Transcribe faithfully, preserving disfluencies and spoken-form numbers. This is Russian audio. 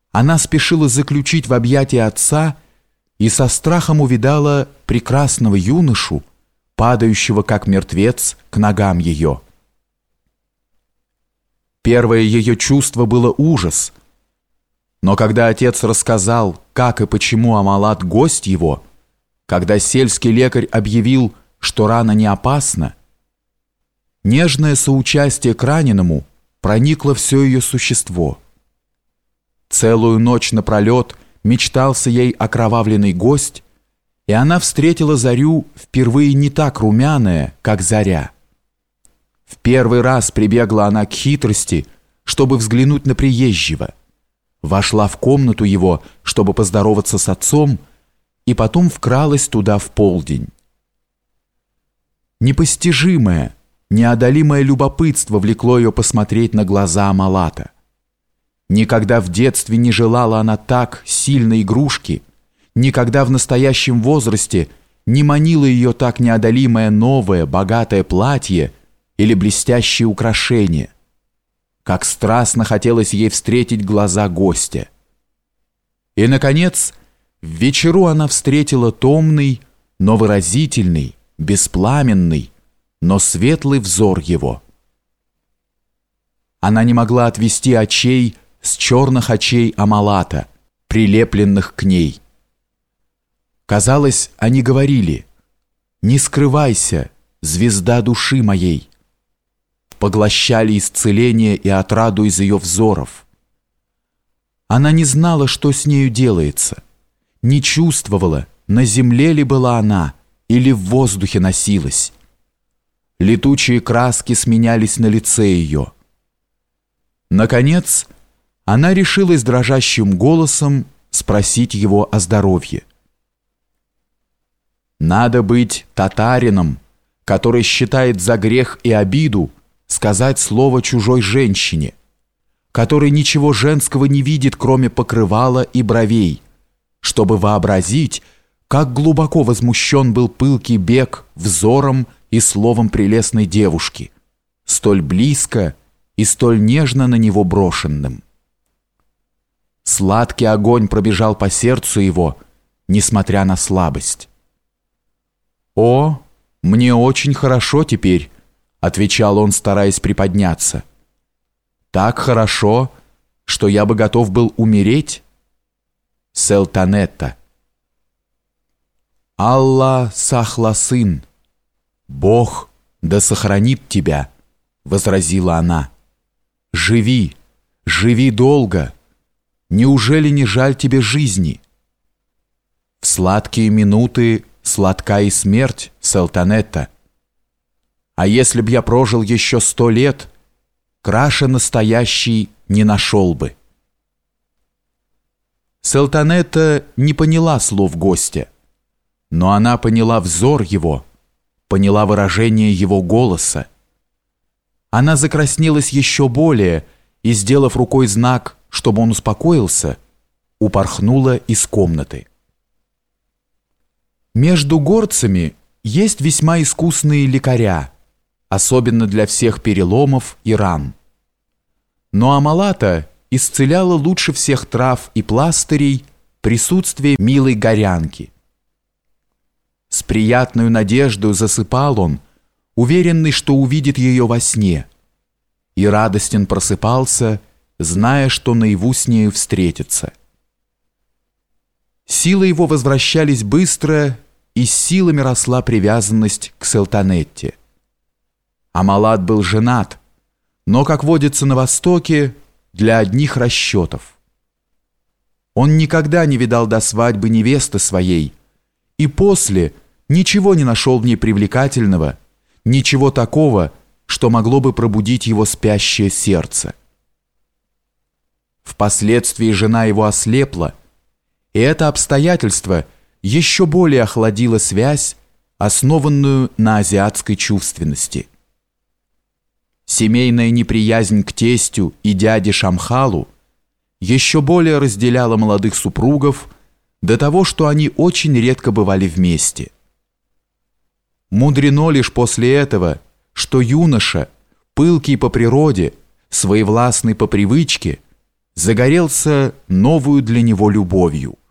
Она спешила заключить в объятия отца и со страхом увидала прекрасного юношу, падающего как мертвец к ногам ее. Первое ее чувство было ужас, но когда отец рассказал, как и почему Амалат гость его, когда сельский лекарь объявил, что рана не опасна, нежное соучастие к раненому проникло все ее существо. Целую ночь напролет мечтался ей окровавленный гость, и она встретила зарю впервые не так румяная, как заря. В первый раз прибегла она к хитрости, чтобы взглянуть на приезжего, вошла в комнату его, чтобы поздороваться с отцом, и потом вкралась туда в полдень. Непостижимое, неодолимое любопытство влекло ее посмотреть на глаза Амалата. Никогда в детстве не желала она так сильно игрушки, никогда в настоящем возрасте не манило ее так неодолимое новое, богатое платье или блестящие украшения. Как страстно хотелось ей встретить глаза гостя. И, наконец, в вечеру она встретила томный, но выразительный, беспламенный, но светлый взор его. Она не могла отвести очей с черных очей Амалата, прилепленных к ней. Казалось, они говорили: «Не скрывайся, звезда души моей», поглощали исцеление и отраду из ее взоров. Она не знала, что с нею делается, не чувствовала, на земле ли была она или в воздухе носилась. Летучие краски сменялись на лице ее. Наконец, она решилась дрожащим голосом спросить его о здоровье. Надо быть татарином, который считает за грех и обиду сказать слово чужой женщине, который ничего женского не видит, кроме покрывала и бровей, чтобы вообразить, как глубоко возмущен был пылкий бег взором и словом прелестной девушки, столь близко и столь нежно на него брошенным. Сладкий огонь пробежал по сердцу его, несмотря на слабость. «О, мне очень хорошо теперь», — отвечал он, стараясь приподняться. «Так хорошо, что я бы готов был умереть». Селтанетта. «Алла сахласын, Бог да сохранит тебя», — возразила она. «Живи, живи долго. Неужели не жаль тебе жизни?» «В сладкие минуты сладка и смерть, Селтанетта. А если б я прожил еще сто лет, краше настоящий не нашел бы». Селтанетта не поняла слов гостя, но она поняла взор его, поняла выражение его голоса. Она закраснелась еще более и, сделав рукой знак, чтобы он успокоился, упорхнула из комнаты. Между горцами есть весьма искусные лекаря, особенно для всех переломов и ран. Но Амалата исцеляла лучше всех трав и пластырей присутствие милой горянки. С приятной надеждой засыпал он, уверенный, что увидит ее во сне, и радостен просыпался, зная, что наяву с нею встретится. Силы его возвращались быстро, и с силами росла привязанность к Селтанетте. Амалат был женат, но, как водится на Востоке, для одних расчетов. Он никогда не видал до свадьбы невесты своей, и после ничего не нашел в ней привлекательного, ничего такого, что могло бы пробудить его спящее сердце. Впоследствии жена его ослепла, и это обстоятельство еще более охладило связь, основанную на азиатской чувственности. Семейная неприязнь к тестю и дяде Шамхалу еще более разделяла молодых супругов до того, что они очень редко бывали вместе. Мудрено лишь после этого, что юноша, пылкий по природе, своевластный по привычке, загорелся новую для него любовью.